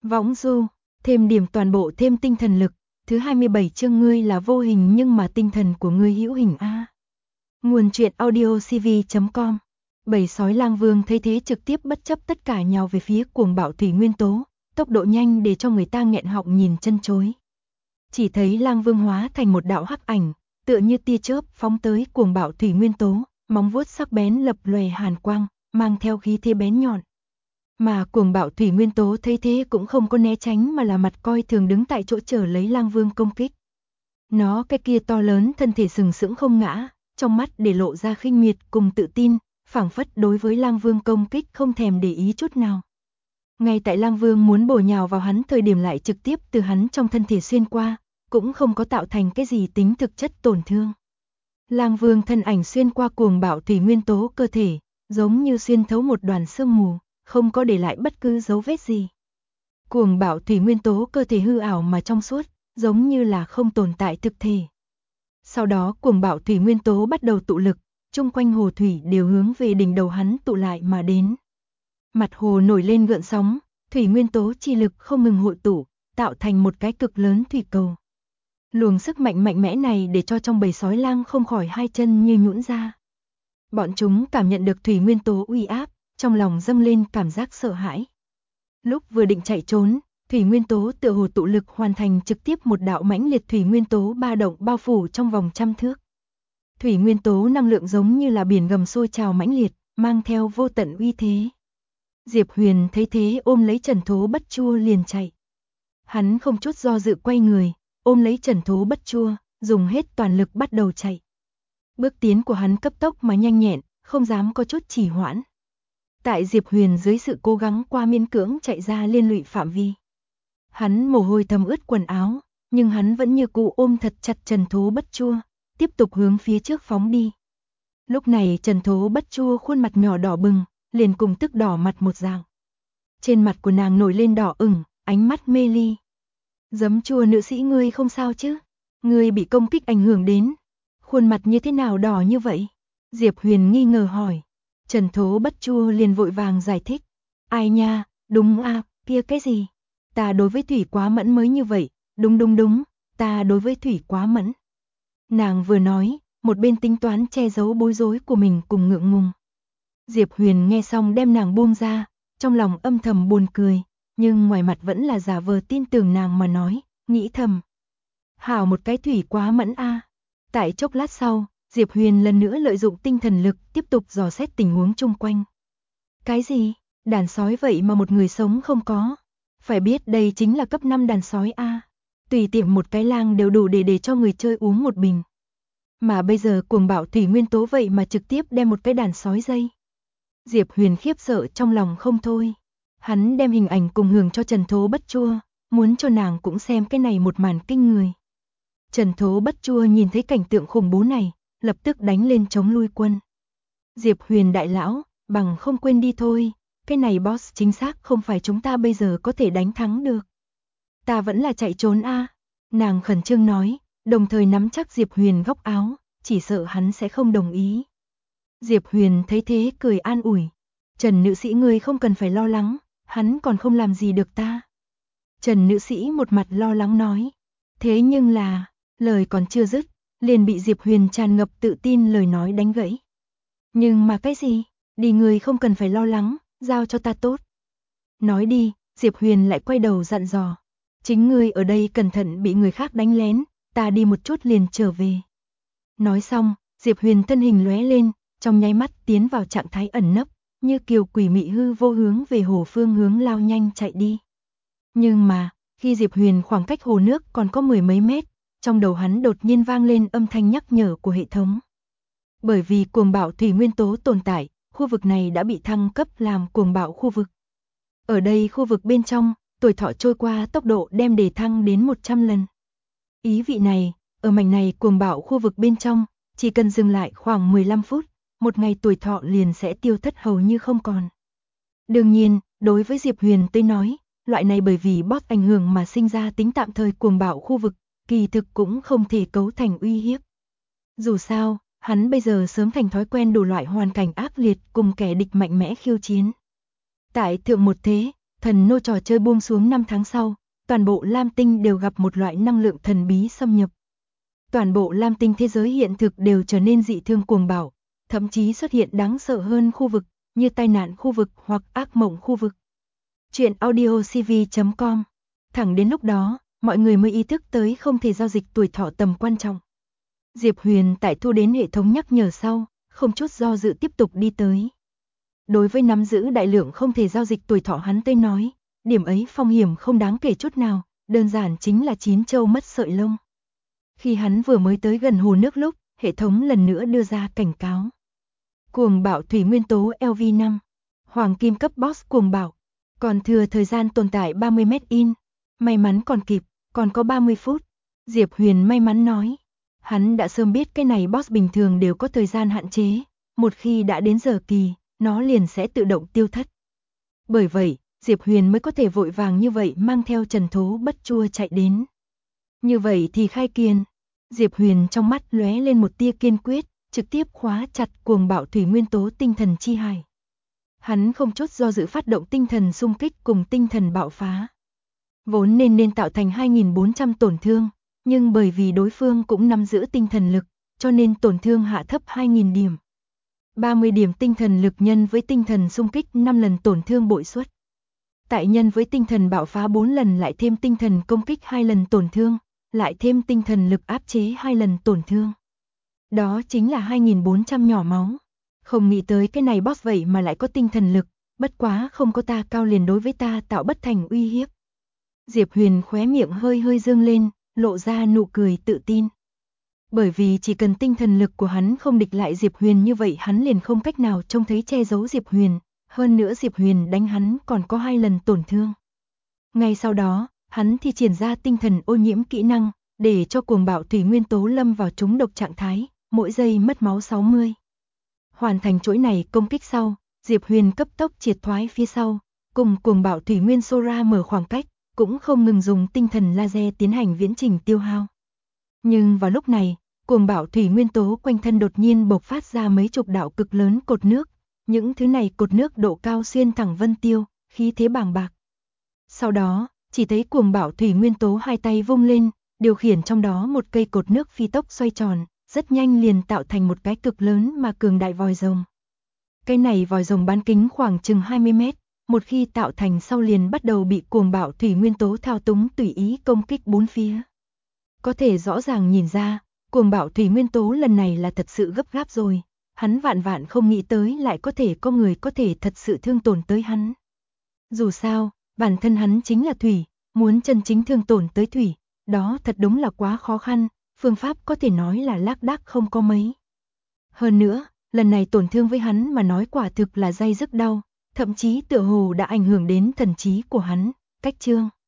Võng du, thêm điểm toàn bộ thêm tinh thần lực, thứ 27 chương ngươi là vô hình nhưng mà tinh thần của ngươi hữu hình a. Nguồn truyện audio cv.com. Bầy sói lang vương thấy thế trực tiếp bất chấp tất cả nhào về phía cuồng bạo thủy nguyên tố, tốc độ nhanh để cho người ta nghẹn họng nhìn chân chối. Chỉ thấy lang vương hóa thành một đạo hắc ảnh, tựa như tia chớp phóng tới cuồng bạo thủy nguyên tố, móng vuốt sắc bén lập lòe hàn quang, mang theo khí thế bén nhọn. Mà cuồng bạo thủy nguyên tố thấy thế cũng không có né tránh mà là mặt coi thường đứng tại chỗ chờ lấy lang vương công kích. Nó cái kia to lớn thân thể sừng sững không ngã, trong mắt để lộ ra khinh miệt cùng tự tin, phảng phất đối với lang vương công kích không thèm để ý chút nào. Ngay tại lang vương muốn bổ nhào vào hắn thời điểm lại trực tiếp từ hắn trong thân thể xuyên qua, cũng không có tạo thành cái gì tính thực chất tổn thương. Lang vương thân ảnh xuyên qua cuồng bạo thủy nguyên tố cơ thể, giống như xuyên thấu một đoàn sương mù, không có để lại bất cứ dấu vết gì. Cuồng bạo thủy nguyên tố cơ thể hư ảo mà trong suốt, giống như là không tồn tại thực thể. Sau đó cuồng bạo thủy nguyên tố bắt đầu tụ lực, chung quanh hồ thủy đều hướng về đỉnh đầu hắn tụ lại mà đến. Mặt hồ nổi lên gợn sóng, thủy nguyên tố chi lực không ngừng hội tụ, tạo thành một cái cực lớn thủy cầu. Luồng sức mạnh mạnh mẽ này để cho trong bầy sói lang không khỏi hai chân như nhũn ra. Bọn chúng cảm nhận được thủy nguyên tố uy áp, trong lòng dâng lên cảm giác sợ hãi. Lúc vừa định chạy trốn, thủy nguyên tố tựa hồ tụ lực hoàn thành trực tiếp một đạo mãnh liệt thủy nguyên tố ba động bao phủ trong vòng 100 thước. Thủy nguyên tố năng lượng giống như là biển gầm sôi trào mãnh liệt, mang theo vô tận uy thế. Diệp Huyền thấy thế ôm lấy Trần Thố Bất Chua liền chạy. Hắn không chút do dự quay người, ôm lấy Trần Thố Bất Chua, dùng hết toàn lực bắt đầu chạy. Bước tiến của hắn cấp tốc mà nhanh nhẹn, không dám có chút trì hoãn. Tại Diệp Huyền dưới sự cố gắng qua miễn cưỡng chạy ra liên lụy phạm vi. Hắn mồ hôi thấm ướt quần áo, nhưng hắn vẫn như cũ ôm thật chặt Trần Thố Bất Chua, tiếp tục hướng phía trước phóng đi. Lúc này Trần Thố Bất Chua khuôn mặt nhỏ đỏ bừng, liền cùng tức đỏ mặt một dạng. Trên mặt của nàng nổi lên đỏ ửng, ánh mắt mê ly. Giấm chua nữ sĩ ngươi không sao chứ? Ngươi bị công kích ảnh hưởng đến. Khuôn mặt như thế nào đỏ như vậy? Diệp Huyền nghi ngờ hỏi. Trần Thố Bất Chua liền vội vàng giải thích. Ai nha, đúng à, kia cái gì? Ta đối với thủy quá mẫn mới như vậy, đúng, ta đối với thủy quá mẫn. Nàng vừa nói, một bên tính toán che giấu bối rối của mình cùng ngượng ngùng. Diệp Huyền nghe xong đem nàng buông ra, trong lòng âm thầm buồn cười, nhưng ngoài mặt vẫn là giả vờ tin tưởng nàng mà nói, nghĩ thầm. Hảo một cái thủy quá mẫn a. Tại chốc lát sau, Diệp Huyền lần nữa lợi dụng tinh thần lực tiếp tục dò xét tình huống chung quanh. Cái gì? Đàn sói vậy mà một người sống không có. Phải biết đây chính là cấp 5 đàn sói a. Tùy tiện một cái lang đều đủ để cho người chơi uống một bình. Mà bây giờ cuồng bạo thủy nguyên tố vậy mà trực tiếp đem một cái đàn sói dây. Diệp Huyền khiếp sợ trong lòng không thôi. Hắn đem hình ảnh cùng hưởng cho Trần Thố Bất Chua, muốn cho nàng cũng xem cái này một màn kinh người. Trần Thố Bất Chua nhìn thấy cảnh tượng khủng bố này, lập tức đánh lên chống lui quân. Diệp Huyền đại lão, bằng không quên đi thôi, cái này boss chính xác không phải chúng ta bây giờ có thể đánh thắng được. Ta vẫn là chạy trốn a. Nàng khẩn trương nói, đồng thời nắm chắc Diệp Huyền góc áo, chỉ sợ hắn sẽ không đồng ý. Diệp Huyền thấy thế cười an ủi. Trần nữ sĩ ngươi không cần phải lo lắng, hắn còn không làm gì được ta. Trần nữ sĩ một mặt lo lắng nói. Thế nhưng là, lời còn chưa dứt, liền bị Diệp Huyền tràn ngập tự tin lời nói đánh gãy. Nhưng mà cái gì? Đi ngươi không cần phải lo lắng, giao cho ta tốt. Nói đi, Diệp Huyền lại quay đầu dặn dò. Chính ngươi ở đây cẩn thận bị người khác đánh lén, ta đi một chút liền trở về. Nói xong, Diệp Huyền thân hình lóe lên, trong nháy mắt tiến vào trạng thái ẩn nấp, như kiều quỷ mị hư vô hướng về hồ phương hướng lao nhanh chạy đi. Nhưng mà, khi Diệp Huyền khoảng cách hồ nước còn có 10 mấy mét, trong đầu hắn đột nhiên vang lên âm thanh nhắc nhở của hệ thống. Bởi vì cuồng bạo thủy nguyên tố tồn tại, khu vực này đã bị thăng cấp làm cuồng bạo khu vực. Ở đây khu vực bên trong, tuổi thọ trôi qua tốc độ đem đề thăng đến 100 lần. Ý vị này, ở mảnh này cuồng bạo khu vực bên trong, chỉ cần dừng lại khoảng 15 phút, một ngày tuổi thọ liền sẽ tiêu thất hầu như không còn. Đương nhiên, đối với Diệp Huyền tới nói, loại này bởi vì boss ảnh hưởng mà sinh ra tính tạm thời cuồng bạo khu vực, kỳ thực cũng không thể cấu thành uy hiếp. Dù sao, hắn bây giờ sớm thành thói quen đủ loại hoàn cảnh ác liệt cùng kẻ địch mạnh mẽ khiêu chiến. Tại thượng một thế, Thần nô trò chơi buông xuống 5 tháng sau, toàn bộ Lam Tinh đều gặp một loại năng lượng thần bí xâm nhập. Toàn bộ Lam Tinh thế giới hiện thực đều trở nên dị thương cuồng bạo, thậm chí xuất hiện đáng sợ hơn khu vực, như tai nạn khu vực hoặc ác mộng khu vực. Chuyện audiocv.com. Thẳng đến lúc đó, mọi người mới ý thức tới không thể giao dịch tuổi thọ tầm quan trọng. Diệp Huyền tại thu đến hệ thống nhắc nhở sau, không chút do dự tiếp tục đi tới. Đối với nắm giữ đại lượng không thể giao dịch tuổi thọ hắn tới nói, điểm ấy phong hiểm không đáng kể chút nào, đơn giản chính là chín châu mất sợi lông. Khi hắn vừa mới tới gần hồ nước lúc, hệ thống lần nữa đưa ra cảnh cáo. Cuồng bạo thủy nguyên tố LV5, hoàng kim cấp boss cuồng bạo, còn thừa thời gian tồn tại 30 mét in, may mắn còn kịp, còn có 30 phút. Diệp Huyền may mắn nói, hắn đã sớm biết cái này boss bình thường đều có thời gian hạn chế, một khi đã đến giờ kỳ, nó liền sẽ tự động tiêu thất. Bởi vậy, Diệp Huyền mới có thể vội vàng như vậy mang theo Trần Thố Bất Chua chạy đến. Như vậy thì khai kiên. Diệp Huyền trong mắt lóe lên một tia kiên quyết, trực tiếp khóa chặt cuồng bạo thủy nguyên tố tinh thần chi hải. Hắn không chút do dự phát động tinh thần xung kích cùng tinh thần bạo phá. Vốn nên tạo thành 2.400 tổn thương, nhưng bởi vì đối phương cũng nắm giữ tinh thần lực, cho nên tổn thương hạ thấp 2.000 điểm. 30 điểm tinh thần lực nhân với tinh thần xung kích 5 lần tổn thương bội suất. Tại nhân với tinh thần bạo phá 4 lần lại thêm tinh thần công kích 2 lần tổn thương, lại thêm tinh thần lực áp chế 2 lần tổn thương. Đó chính là 2.400 nhỏ máu. Không nghĩ tới cái này boss vậy mà lại có tinh thần lực, bất quá không có ta cao liền đối với ta tạo bất thành uy hiếp. Diệp Huyền khóe miệng hơi hơi dương lên, lộ ra nụ cười tự tin. Bởi vì chỉ cần tinh thần lực của hắn không địch lại Diệp Huyền như vậy hắn liền không cách nào trông thấy che giấu Diệp Huyền, hơn nữa Diệp Huyền đánh hắn còn có 2 lần tổn thương. Ngay sau đó, hắn thi triển ra tinh thần ô nhiễm kỹ năng, để cho cuồng bạo thủy nguyên tố lâm vào trúng độc trạng thái, mỗi giây mất máu 60. Hoàn thành chuỗi này công kích sau, Diệp Huyền cấp tốc triệt thoái phía sau, cùng cuồng bạo thủy nguyên Sora mở khoảng cách, cũng không ngừng dùng tinh thần laser tiến hành viễn trình tiêu hao. Nhưng vào lúc này, cuồng bạo thủy nguyên tố quanh thân đột nhiên bộc phát ra mấy chục đạo cực lớn cột nước, những thứ này cột nước độ cao xuyên thẳng vân tiêu, khí thế bàng bạc. Sau đó, chỉ thấy cuồng bạo thủy nguyên tố hai tay vung lên, điều khiển trong đó một cây cột nước phi tốc xoay tròn, rất nhanh liền tạo thành một cái cực lớn mà cường đại vòi rồng. Cái này vòi rồng bán kính khoảng chừng 20 mét, một khi tạo thành sau liền bắt đầu bị cuồng bạo thủy nguyên tố thao túng tùy ý công kích bốn phía. Có thể rõ ràng nhìn ra, cuồng bạo thủy nguyên tố lần này là thật sự gấp gáp rồi, hắn vạn vạn không nghĩ tới lại có thể có người có thể thật sự thương tổn tới hắn. Dù sao, bản thân hắn chính là thủy, muốn chân chính thương tổn tới thủy, đó thật đúng là quá khó khăn, phương pháp có thể nói là lác đác không có mấy. Hơn nữa, lần này tổn thương với hắn mà nói quả thực là day dứt đau, thậm chí tựa hồ đã ảnh hưởng đến thần trí của hắn. Cách chương